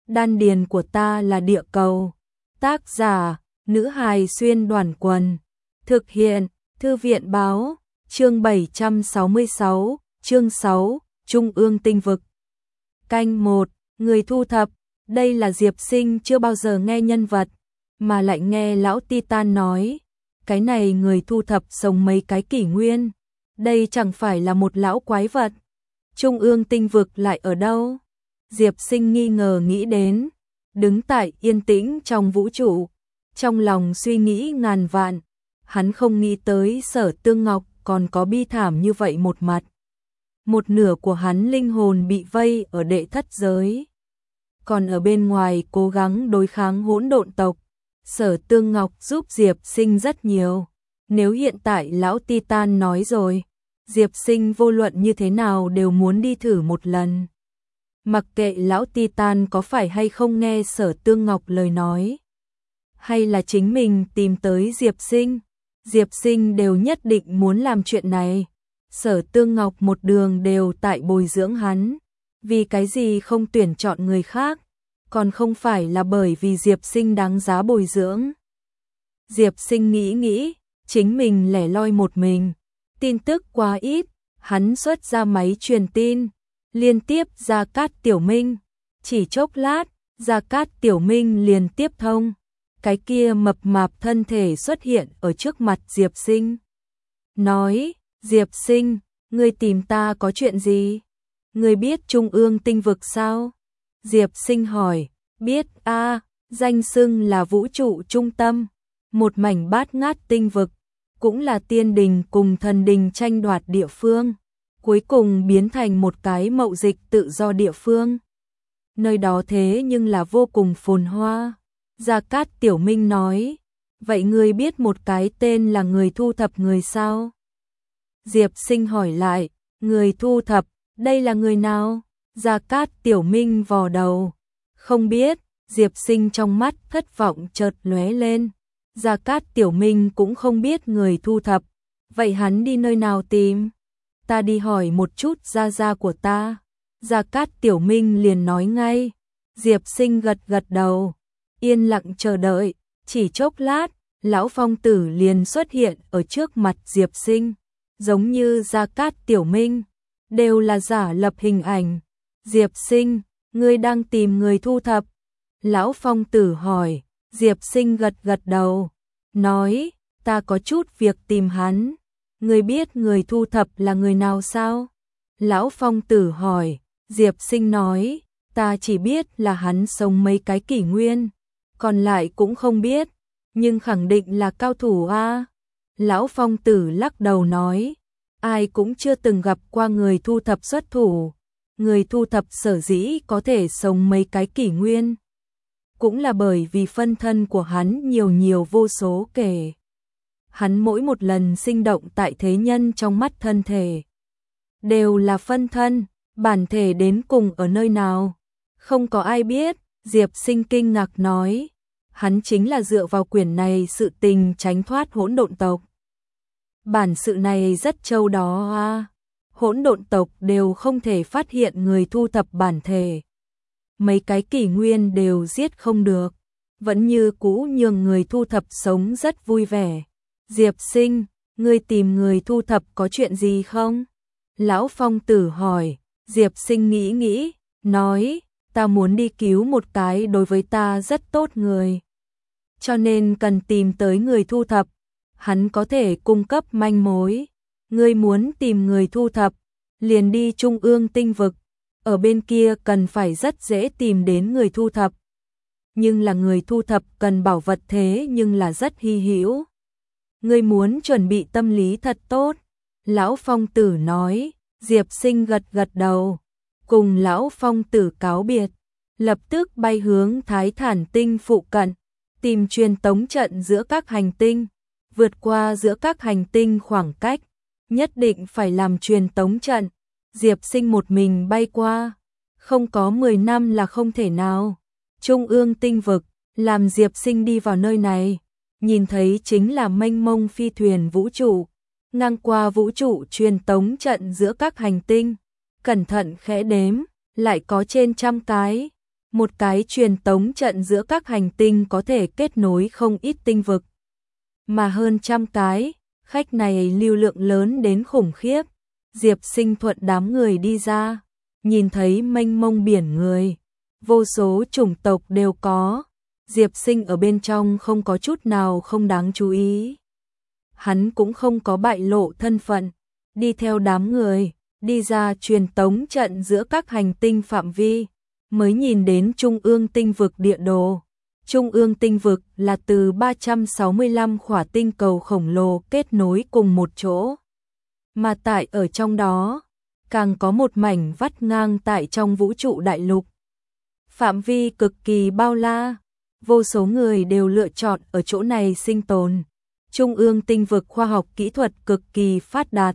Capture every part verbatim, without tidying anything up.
đan điền của ta là địa cầu. Tác giả, nữ hài xuyên đoàn quần. Thực hiện, thư viện báo, chương bảy trăm sáu mươi sáu, chương sáu, Trung ương tinh vực. Canh một, người thu thập, đây là Diệp Sinh chưa bao giờ nghe nhân vật, mà lại nghe lão Titan nói, cái này người thu thập sống mấy cái kỷ nguyên, đây chẳng phải là một lão quái vật. Trung ương tinh vực lại ở đâu? Diệp Sinh nghi ngờ nghĩ đến, đứng tại yên tĩnh trong vũ trụ, trong lòng suy nghĩ ngàn vạn, hắn không nghĩ tới Sở Tương Ngọc còn có bi thảm như vậy một mặt. Một nửa của hắn linh hồn bị vây ở đệ thất giới, còn ở bên ngoài cố gắng đối kháng hỗn độn tộc. Sở Tương Ngọc giúp Diệp Sinh rất nhiều. Nếu hiện tại lão Titan nói rồi, Diệp Sinh vô luận như thế nào đều muốn đi thử một lần. Mặc kệ lão Titan có phải hay không nghe Sở Tương Ngọc lời nói, hay là chính mình tìm tới Diệp Sinh, Diệp Sinh đều nhất định muốn làm chuyện này. Sở Tương Ngọc một đường đều tại bồi dưỡng hắn, vì cái gì không tuyển chọn người khác, còn không phải là bởi vì Diệp Sinh đáng giá bồi dưỡng. Diệp Sinh nghĩ nghĩ, chính mình lẻ loi một mình, tin tức quá ít, hắn xuất ra máy truyền tin, liên tiếp Gia Cát Tiểu Minh, chỉ chốc lát, Gia Cát Tiểu Minh liền tiếp thông, cái kia mập mạp thân thể xuất hiện ở trước mặt Diệp Sinh. Nói, Diệp Sinh, ngươi tìm ta có chuyện gì? Ngươi biết Trung ương tinh vực sao? Diệp Sinh hỏi, biết a, danh xưng là vũ trụ trung tâm, một mảnh bát ngát tinh vực, cũng là tiên đình cùng thần đình tranh đoạt địa phương, cuối cùng biến thành một cái mậu dịch tự do địa phương. Nơi đó thế nhưng là vô cùng phồn hoa. Gia Cát Tiểu Minh nói, vậy ngươi biết một cái tên là người thu thập người sao? Diệp Sinh hỏi lại, người thu thập, đây là người nào? Gia Cát Tiểu Minh vò đầu, không biết. Diệp Sinh trong mắt thất vọng chợt lóe lên. Gia Cát Tiểu Minh cũng không biết người thu thập, vậy hắn đi nơi nào tìm? Ta đi hỏi một chút gia gia của ta. Gia Cát Tiểu Minh liền nói ngay. Diệp Sinh gật gật đầu, yên lặng chờ đợi, chỉ chốc lát, lão Phong Tử liền xuất hiện ở trước mặt Diệp Sinh, giống như Gia Cát Tiểu Minh, đều là giả lập hình ảnh. Diệp Sinh, ngươi đang tìm người thu thập? Lão Phong Tử hỏi. Diệp Sinh gật gật đầu, nói, ta có chút việc tìm hắn. Ngươi biết người thu thập là người nào sao? Lão Phong Tử hỏi. Diệp Sinh nói, ta chỉ biết là hắn sống mấy cái kỷ nguyên, còn lại cũng không biết, nhưng khẳng định là cao thủ a. Lão Phong Tử lắc đầu nói, ai cũng chưa từng gặp qua người thu thập xuất thủ. Người thu thập sở dĩ có thể sống mấy cái kỷ nguyên, cũng là bởi vì phân thân của hắn nhiều nhiều vô số kể. Hắn mỗi một lần sinh động tại thế nhân trong mắt thân thể, đều là phân thân, bản thể đến cùng ở nơi nào, không có ai biết. Diệp Sinh kinh ngạc nói, hắn chính là dựa vào quyển này sự tình tránh thoát hỗn độn tộc. Bản sự này rất trâu đó a. Hỗn độn tộc đều không thể phát hiện người thu thập bản thể. Mấy cái kỷ nguyên đều giết không được, vẫn như cũ nhường người thu thập sống rất vui vẻ. Diệp Sinh, ngươi tìm người thu thập có chuyện gì không? Lão Phong Tử hỏi. Diệp Sinh nghĩ nghĩ, nói, ta muốn đi cứu một cái đối với ta rất tốt người, cho nên cần tìm tới người thu thập, hắn có thể cung cấp manh mối. Ngươi muốn tìm người thu thập, liền đi Trung ương tinh vực, ở bên kia cần phải rất dễ tìm đến người thu thập. Nhưng là người thu thập cần bảo vật thế nhưng là rất hy hữu. Ngươi muốn chuẩn bị tâm lý thật tốt. Lão Phong Tử nói. Diệp Sinh gật gật đầu, cùng Lão Phong Tử cáo biệt, lập tức bay hướng Thái Thản Tinh phụ cận, tìm truyền tống trận giữa các hành tinh, vượt qua giữa các hành tinh khoảng cách, nhất định phải làm truyền tống trận. Diệp Sinh một mình bay qua, không có mười năm là không thể nào. Trung ương tinh vực, làm Diệp Sinh đi vào nơi này, nhìn thấy chính là mênh mông phi thuyền vũ trụ, ngang qua vũ trụ truyền tống trận giữa các hành tinh, cẩn thận khẽ đếm, lại có trên trăm cái. Một cái truyền tống trận giữa các hành tinh có thể kết nối không ít tinh vực. Mà hơn trăm cái, khách này lưu lượng lớn đến khủng khiếp. Diệp Sinh thuận đám người đi ra, nhìn thấy mênh mông biển người. Vô số chủng tộc đều có. Diệp Sinh ở bên trong không có chút nào không đáng chú ý. Hắn cũng không có bại lộ thân phận, đi theo đám người, đi ra truyền tống trận giữa các hành tinh phạm vi, mới nhìn đến Trung ương tinh vực địa đồ. Trung ương tinh vực là từ ba trăm sáu mươi lăm khỏa tinh cầu khổng lồ kết nối cùng một chỗ. Mà tại ở trong đó, càng có một mảnh vắt ngang tại trong vũ trụ đại lục. Phạm vi cực kỳ bao la, vô số người đều lựa chọn ở chỗ này sinh tồn. Trung ương tinh vực khoa học kỹ thuật cực kỳ phát đạt.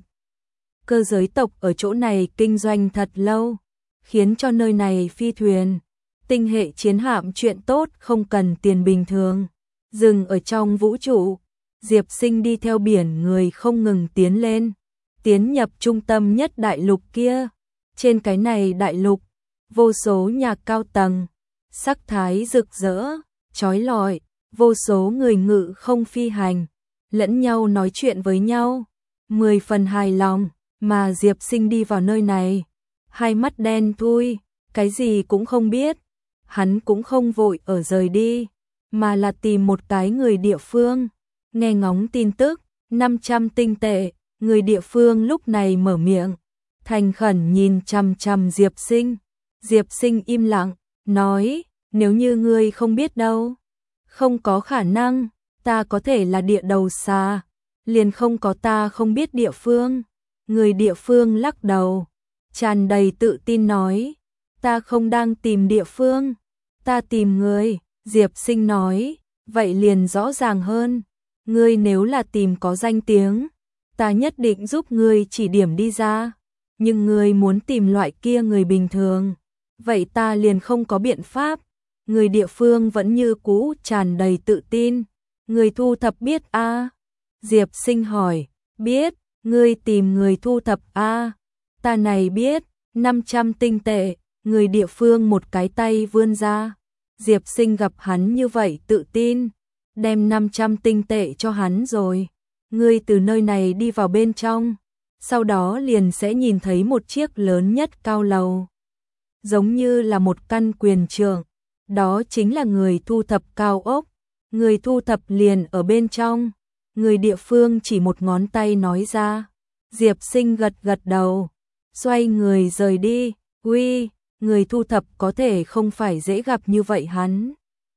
Cơ giới tộc ở chỗ này kinh doanh thật lâu, khiến cho nơi này phi thuyền, tinh hệ chiến hạm chuyện tốt không cần tiền bình thường. Dừng ở trong vũ trụ, Diệp Sinh đi theo biển người không ngừng tiến lên, tiến nhập trung tâm nhất đại lục kia. Trên cái này đại lục, vô số nhà cao tầng, sắc thái rực rỡ, chói lọi, vô số người ngự không phi hành, lẫn nhau nói chuyện với nhau, mười phần hài lòng. Mà Diệp Sinh đi vào nơi này, hai mắt đen thui, cái gì cũng không biết. Hắn cũng không vội ở rời đi, mà là tìm một cái người địa phương, nghe ngóng tin tức. Năm trăm tinh tệ. Người địa phương lúc này mở miệng, thành khẩn nhìn chằm chằm Diệp Sinh. Diệp Sinh im lặng, nói, nếu như ngươi không biết đâu, không có khả năng, ta có thể là địa đầu xà, liền không có ta không biết địa phương. Người địa phương lắc đầu, tràn đầy tự tin nói, ta không đang tìm địa phương, ta tìm người. Diệp Sinh nói, vậy liền rõ ràng hơn, ngươi nếu là tìm có danh tiếng, ta nhất định giúp ngươi chỉ điểm đi ra, nhưng ngươi muốn tìm loại kia người bình thường, vậy ta liền không có biện pháp. Người địa phương vẫn như cũ tràn đầy tự tin, người thu thập biết a? À? Diệp Sinh hỏi, biết. Ngươi tìm người thu thập a? À? Ta này biết. Năm trăm tinh tệ. Người địa phương một cái tay vươn ra. Diệp Sinh gặp hắn như vậy tự tin, đem năm trăm tinh tệ cho hắn rồi. Ngươi từ nơi này đi vào bên trong, sau đó liền sẽ nhìn thấy một chiếc lớn nhất cao lầu, giống như là một căn quyền trường. Đó chính là người thu thập cao ốc. Người thu thập liền ở bên trong. Người địa phương chỉ một ngón tay nói ra. Diệp Sinh gật gật đầu, xoay người rời đi. Uy, người thu thập có thể không phải dễ gặp như vậy hắn.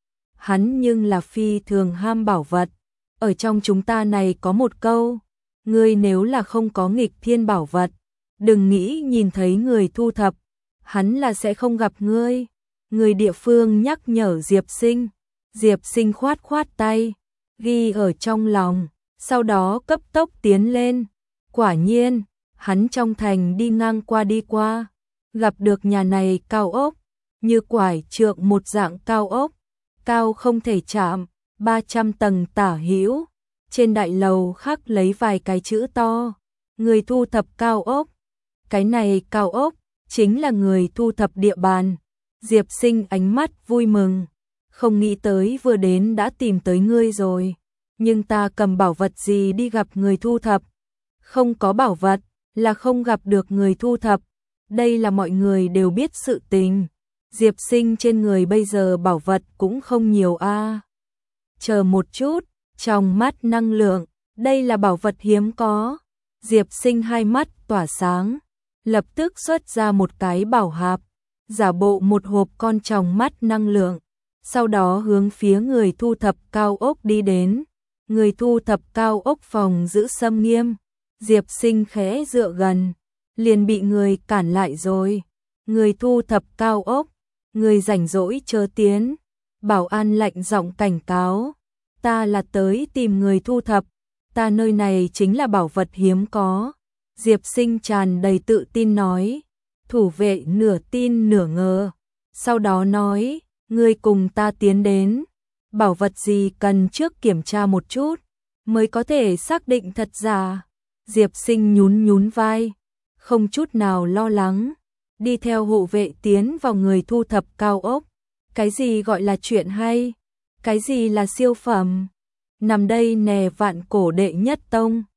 Hắn nhưng là phi thường ham bảo vật. Ở trong chúng ta này có một câu, ngươi nếu là không có nghịch thiên bảo vật, đừng nghĩ nhìn thấy người thu thập, hắn là sẽ không gặp ngươi. Người địa phương nhắc nhở Diệp Sinh. Diệp Sinh khoát khoát tay, ghi ở trong lòng, sau đó cấp tốc tiến lên. Quả nhiên, hắn trong thành đi ngang qua đi qua, gặp được nhà này cao ốc, như quải trượng một dạng cao ốc, cao không thể chạm, ba trăm tầng tả hữu. Trên đại lầu khắc lấy vài cái chữ to, người thu thập cao ốc. Cái này cao ốc chính là người thu thập địa bàn. Diệp Sinh ánh mắt vui mừng, không nghĩ tới vừa đến đã tìm tới ngươi rồi. Nhưng ta cầm bảo vật gì đi gặp người thu thập? Không có bảo vật là không gặp được người thu thập. Đây là mọi người đều biết sự tình. Diệp Sinh trên người bây giờ bảo vật cũng không nhiều a. À. Chờ một chút, trong mắt năng lượng, đây là bảo vật hiếm có. Diệp Sinh hai mắt tỏa sáng, lập tức xuất ra một cái bảo hạp, giả bộ một hộp con tròng mắt năng lượng, sau đó hướng phía người thu thập cao ốc đi đến. Người thu thập cao ốc phòng giữ xâm nghiêm. Diệp Sinh khẽ dựa gần, liền bị người cản lại rồi. Người thu thập cao ốc, người rảnh rỗi chớ tiến. Bảo an lạnh giọng cảnh cáo, ta là tới tìm người thu thập, ta nơi này chính là bảo vật hiếm có. Diệp Sinh tràn đầy tự tin nói. Thủ vệ nửa tin nửa ngờ, sau đó nói, ngươi cùng ta tiến đến. Bảo vật gì cần trước kiểm tra một chút, mới có thể xác định thật giả. Diệp Sinh nhún nhún vai, không chút nào lo lắng, đi theo hộ vệ tiến vào người thu thập cao ốc. Cái gì gọi là chuyện hay? Cái gì là siêu phẩm? Nằm đây nè vạn cổ đệ nhất tông.